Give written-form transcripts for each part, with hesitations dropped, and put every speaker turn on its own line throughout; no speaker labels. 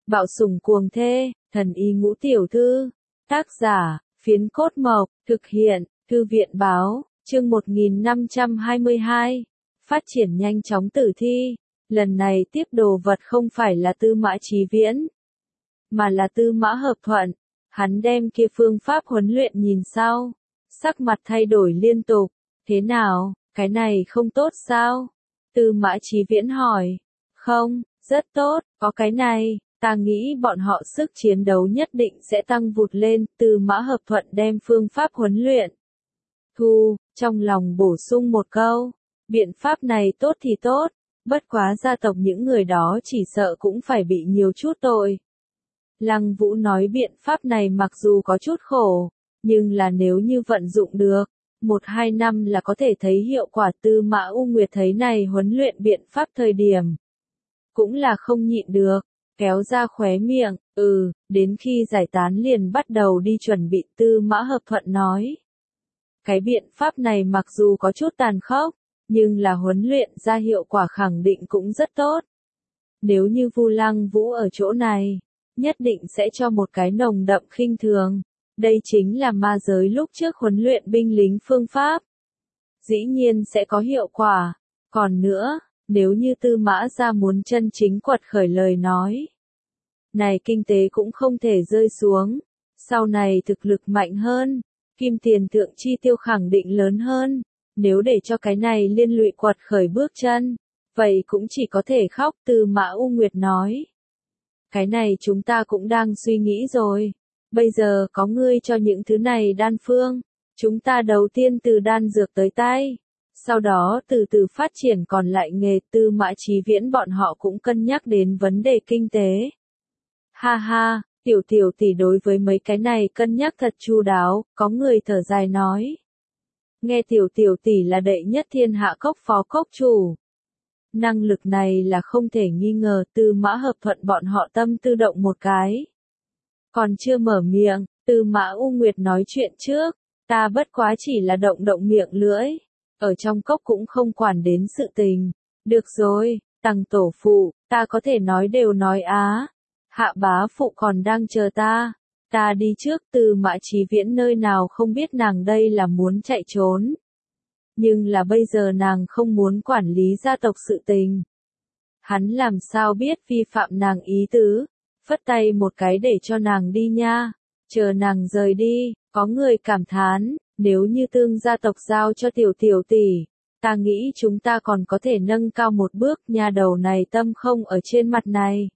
Bạo sủng cuồng thê, thần y ngũ tiểu thư. Tác giả, Phiến Cốt Mộc, thực hiện, Thư viện báo, chương 1522. Phát triển nhanh chóng tử thi. Lần này tiếp đồ vật không phải là Tư Mã Chí Viễn, mà là Tư Mã Hợp Thuận. Hắn đem kia phương pháp huấn luyện nhìn sau, sắc mặt thay đổi liên tục. Thế nào, cái này không tốt sao? Tư Mã Chí Viễn hỏi. Không, rất tốt, có cái này, ta nghĩ bọn họ sức chiến đấu nhất định sẽ tăng vụt lên. Tư Mã Hợp Thuận đem phương pháp huấn luyện thu, trong lòng bổ sung một câu. Biện pháp này tốt thì tốt, bất quá gia tộc những người đó chỉ sợ cũng phải bị nhiều chút tội. Lăng Vũ nói biện pháp này mặc dù có chút khổ, nhưng là nếu như vận dụng được, 1-2 năm là có thể thấy hiệu quả. Tư Mã U Nguyệt thấy này huấn luyện biện pháp thời điểm, cũng là không nhịn được, kéo ra khóe miệng, đến khi giải tán liền bắt đầu đi chuẩn bị. Tư Mã Hợp Thuận nói, cái biện pháp này mặc dù có chút tàn khốc, nhưng là huấn luyện ra hiệu quả khẳng định cũng rất tốt. Nếu như Vu Lăng Vũ ở chỗ này, nhất định sẽ cho một cái nồng đậm khinh thường. Đây chính là ma giới lúc trước huấn luyện binh lính phương pháp. Dĩ nhiên sẽ có hiệu quả. Còn nữa, nếu như Tư Mã gia muốn chân chính quật khởi lời nói, này kinh tế cũng không thể rơi xuống. Sau này thực lực mạnh hơn, kim tiền thượng chi tiêu khẳng định lớn hơn. Nếu để cho cái này liên lụy quật khởi bước chân, vậy cũng chỉ có thể khóc. Tư Mã U Nguyệt nói, cái này chúng ta cũng đang suy nghĩ rồi. Bây giờ có ngươi cho những thứ này đan phương, chúng ta đầu tiên từ đan dược tới tay, sau đó từ từ phát triển còn lại nghề. Tư Mã Chí Viễn bọn họ cũng cân nhắc đến vấn đề kinh tế. Ha ha, tiểu tỷ đối với mấy cái này cân nhắc thật chu đáo. Có người thở dài nói, nghe tiểu tỷ là đệ nhất thiên hạ cốc phó cốc chủ, năng lực này là không thể nghi ngờ. Tư Mã Hợp Thuận bọn họ tâm tư động một cái, còn chưa mở miệng, Tư Mã U Nguyệt nói chuyện trước. Ta bất quá chỉ là động miệng lưỡi, ở trong cốc cũng không quản đến sự tình. Được rồi, Tằng tổ phụ, ta có thể nói đều nói á. Hạ bá phụ còn đang chờ ta. Ta đi trước. Tư Mã Chí Viễn nơi nào không biết nàng đây là muốn chạy trốn. Nhưng là bây giờ nàng không muốn quản lý gia tộc sự tình. Hắn làm sao biết vi phạm nàng ý tứ, phất tay một cái để cho nàng đi nha. Chờ nàng rời đi, có người cảm thán, nếu như Tương gia tộc giao cho tiểu tỷ, ta nghĩ chúng ta còn có thể nâng cao một bước. Nha đầu này tâm không ở trên mặt này,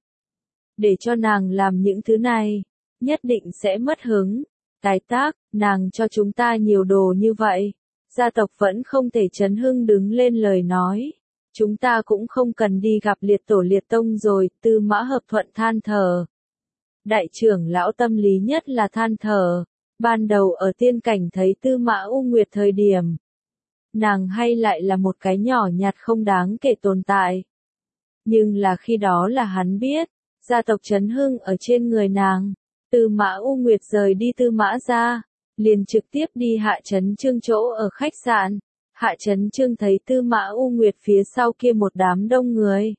để cho nàng làm những thứ này, nhất định sẽ mất hứng. Tái tác, nàng cho chúng ta nhiều đồ như vậy, gia tộc vẫn không thể chấn hưng đứng lên lời nói. Chúng ta cũng không cần đi gặp liệt tổ liệt tông rồi. Tư Mã Hợp Thuận than thở. Đại trưởng lão tâm lý nhất là than thở. Ban đầu ở tiên cảnh thấy Tư Mã U Nguyệt thời điểm, nàng hay lại là một cái nhỏ nhặt không đáng kể tồn tại. Nhưng là khi đó là hắn biết, gia tộc chấn hưng ở trên người nàng. Tư Mã U Nguyệt rời đi Tư Mã gia, liền trực tiếp đi Hạ Chấn Chương chỗ ở khách sạn. Hạ Chấn Chương thấy Tư Mã U Nguyệt phía sau kia một đám đông người,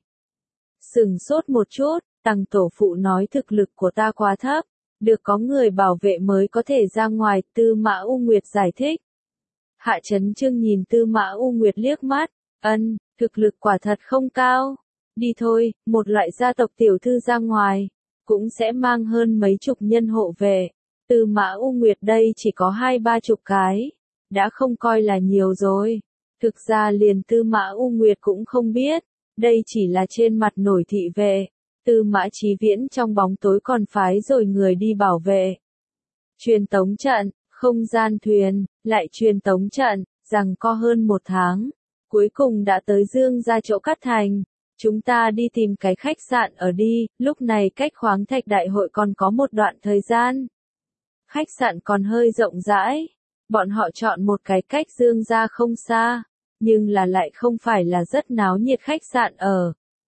sửng sốt một chút. Tằng tổ phụ nói thực lực của ta quá thấp, được có người bảo vệ mới có thể ra ngoài. Tư Mã U Nguyệt giải thích. Hạ Chấn Chương nhìn Tư Mã U Nguyệt liếc mắt, thực lực quả thật không cao. Đi thôi, một loại gia tộc tiểu thư ra ngoài, cũng sẽ mang hơn mấy chục nhân hộ vệ. Tư Mã U Nguyệt đây chỉ có 20-30 cái, đã không coi là nhiều rồi. Thực ra liền Tư Mã U Nguyệt cũng không biết, đây chỉ là trên mặt nổi thị vệ. Tư Mã Chí Viễn trong bóng tối còn phái rồi người đi bảo vệ. Truyền tống trận, không gian thuyền, lại truyền tống trận, rằng co hơn 1 tháng. Cuối cùng đã tới Dương gia chỗ Cát Thành. Chúng ta đi tìm cái khách sạn ở đi. Lúc này cách khoáng thạch đại hội còn có một đoạn thời gian. Khách sạn còn hơi rộng rãi. Bọn họ chọn một cái cách Dương gia không xa, nhưng là lại không phải là rất náo nhiệt khách sạn ở.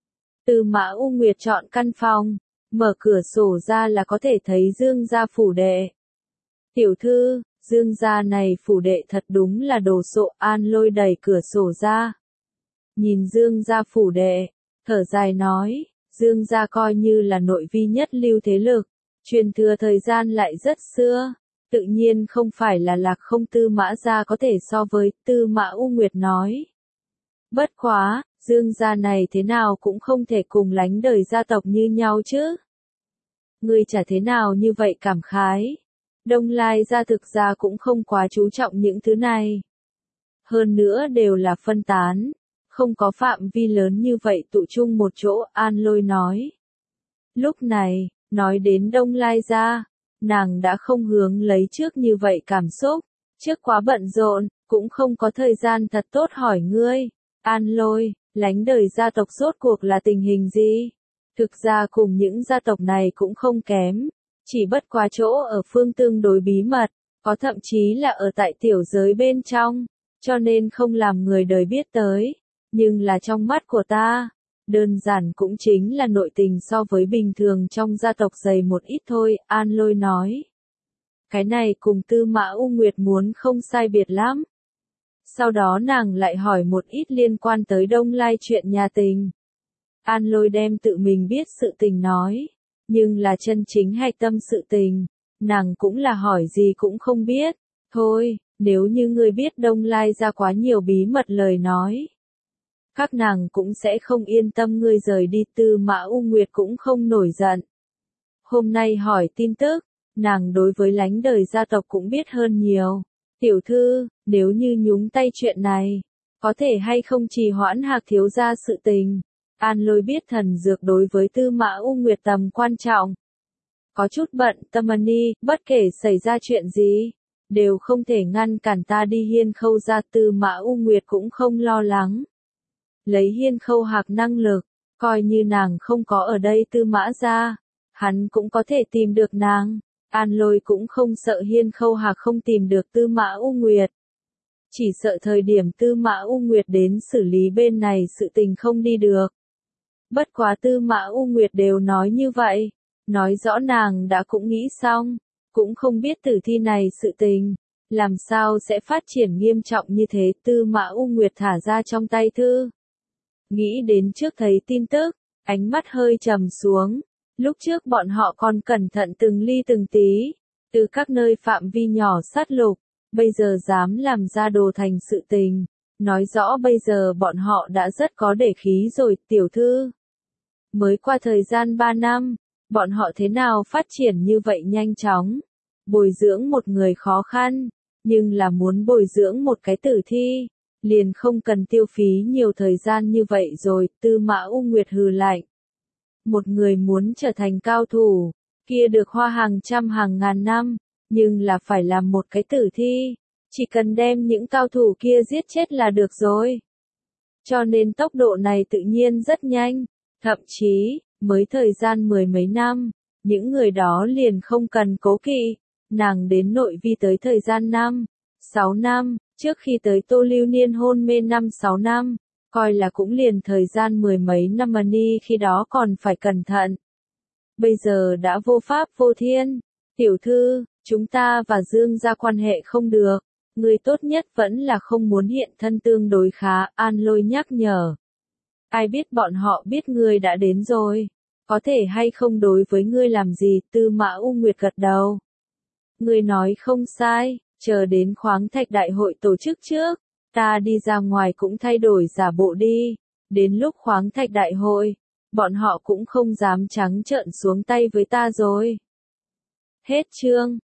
Tư Mã U Nguyệt chọn căn phòng, mở cửa sổ ra là có thể thấy Dương gia phủ đệ. Tiểu thư, Dương gia này phủ đệ thật đúng là đồ sộ. An Lôi đẩy cửa sổ ra, nhìn Dương gia phủ đệ, thở dài nói, Dương gia coi như là nội vi nhất lưu thế lực, truyền thừa thời gian lại rất xưa, tự nhiên không phải là Lạc Không Tư Mã gia có thể so với. Tư Mã U Nguyệt nói. Bất quá, Dương gia này thế nào cũng không thể cùng lánh đời gia tộc như nhau chứ. Ngươi chả thế nào như vậy cảm khái. Đông Lai gia thực ra cũng không quá chú trọng những thứ này. Hơn nữa đều là phân tán, không có phạm vi lớn như vậy tụ chung một chỗ. An Lôi nói. Lúc này, nói đến Đông Lai gia, nàng đã không hướng lấy trước như vậy cảm xúc, trước quá bận rộn, cũng không có thời gian thật tốt hỏi ngươi. An Lôi, lánh đời gia tộc rốt cuộc là tình hình gì? Thực ra cùng những gia tộc này cũng không kém, chỉ bất quá chỗ ở phương tương đối bí mật, có thậm chí là ở tại tiểu giới bên trong, cho nên không làm người đời biết tới. Nhưng là trong mắt của ta, đơn giản cũng chính là nội tình so với bình thường trong gia tộc dày một ít thôi. An Lôi nói. Cái này cùng Tư Mã U Nguyệt muốn không sai biệt lắm. Sau đó nàng lại hỏi một ít liên quan tới Đông Lai chuyện nhà tình. An Lôi đem tự mình biết sự tình nói, nhưng là chân chính hay tâm sự tình, nàng cũng là hỏi gì cũng không biết. Thôi, nếu như ngươi biết Đông Lai ra quá nhiều bí mật lời nói, các nàng cũng sẽ không yên tâm ngươi rời đi. Tư Mã U Nguyệt cũng không nổi giận. Hôm nay hỏi tin tức, nàng đối với lánh đời gia tộc cũng biết hơn nhiều. Tiểu thư, nếu như nhúng tay chuyện này, có thể hay không trì hoãn Hạc thiếu gia sự tình. An Lôi biết thần dược đối với Tư Mã U Nguyệt tầm quan trọng. Có chút bận tâm Ni, bất kể xảy ra chuyện gì, đều không thể ngăn cản ta đi Hiên Khâu gia. Tư Mã U Nguyệt cũng không lo lắng. Lấy Hiên Khâu Hạc năng lực, coi như nàng không có ở đây Tư Mã gia, hắn cũng có thể tìm được nàng. An Lôi cũng không sợ Hiên Khâu Hạc không tìm được Tư Mã U Nguyệt. Chỉ sợ thời điểm Tư Mã U Nguyệt đến xử lý bên này sự tình không đi được. Bất quá Tư Mã U Nguyệt đều nói như vậy, nói rõ nàng đã cũng nghĩ xong, cũng không biết tử thi này sự tình, làm sao sẽ phát triển nghiêm trọng như thế. Tư Mã U Nguyệt thả ra trong tay thư. Nghĩ đến trước thấy tin tức, ánh mắt hơi trầm xuống. Lúc trước bọn họ còn cẩn thận từng ly từng tí, từ các nơi phạm vi nhỏ sát lục, bây giờ dám làm ra đồ thành sự tình, nói rõ bây giờ bọn họ đã rất có để khí rồi. Tiểu thư, mới qua thời gian 3 năm, bọn họ thế nào phát triển như vậy nhanh chóng? Bồi dưỡng một người khó khăn, nhưng là muốn bồi dưỡng một cái tử thi, liền không cần tiêu phí nhiều thời gian như vậy rồi. Tư Mã U Nguyệt hừ lạnh. Một người muốn trở thành cao thủ, kia được hoa hàng trăm hàng ngàn năm, nhưng là phải làm một cái tử thi, chỉ cần đem những cao thủ kia giết chết là được rồi. Cho nên tốc độ này tự nhiên rất nhanh, thậm chí, mới thời gian 10 mấy năm, những người đó liền không cần cố kỵ. Nàng đến nội vi tới thời gian 6 năm, trước khi tới Tô Lưu Niên hôn mê 5-6 năm. Coi là cũng liền thời gian 10 mấy năm mà Ni khi đó còn phải cẩn thận. Bây giờ đã vô pháp vô thiên. Tiểu thư, chúng ta và Dương gia quan hệ không được. Người tốt nhất vẫn là không muốn hiện thân tương đối khá. An Lôi nhắc nhở. Ai biết bọn họ biết ngươi đã đến rồi. Có thể hay không đối với ngươi làm gì. Tư Mã U Nguyệt gật đầu. Ngươi nói không sai, chờ đến khoáng thạch đại hội tổ chức trước. Ta đi ra ngoài cũng thay đổi giả bộ đi, đến lúc khoáng thạch đại hội, bọn họ cũng không dám trắng trợn xuống tay với ta rồi. Hết chương.